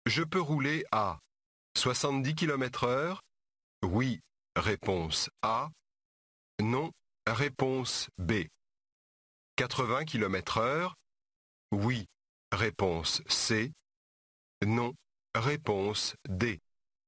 Je peux rouler à 70 km/h? Oui, réponse A. Non, réponse B. 80 km/h? Oui, réponse C. Non, réponse D.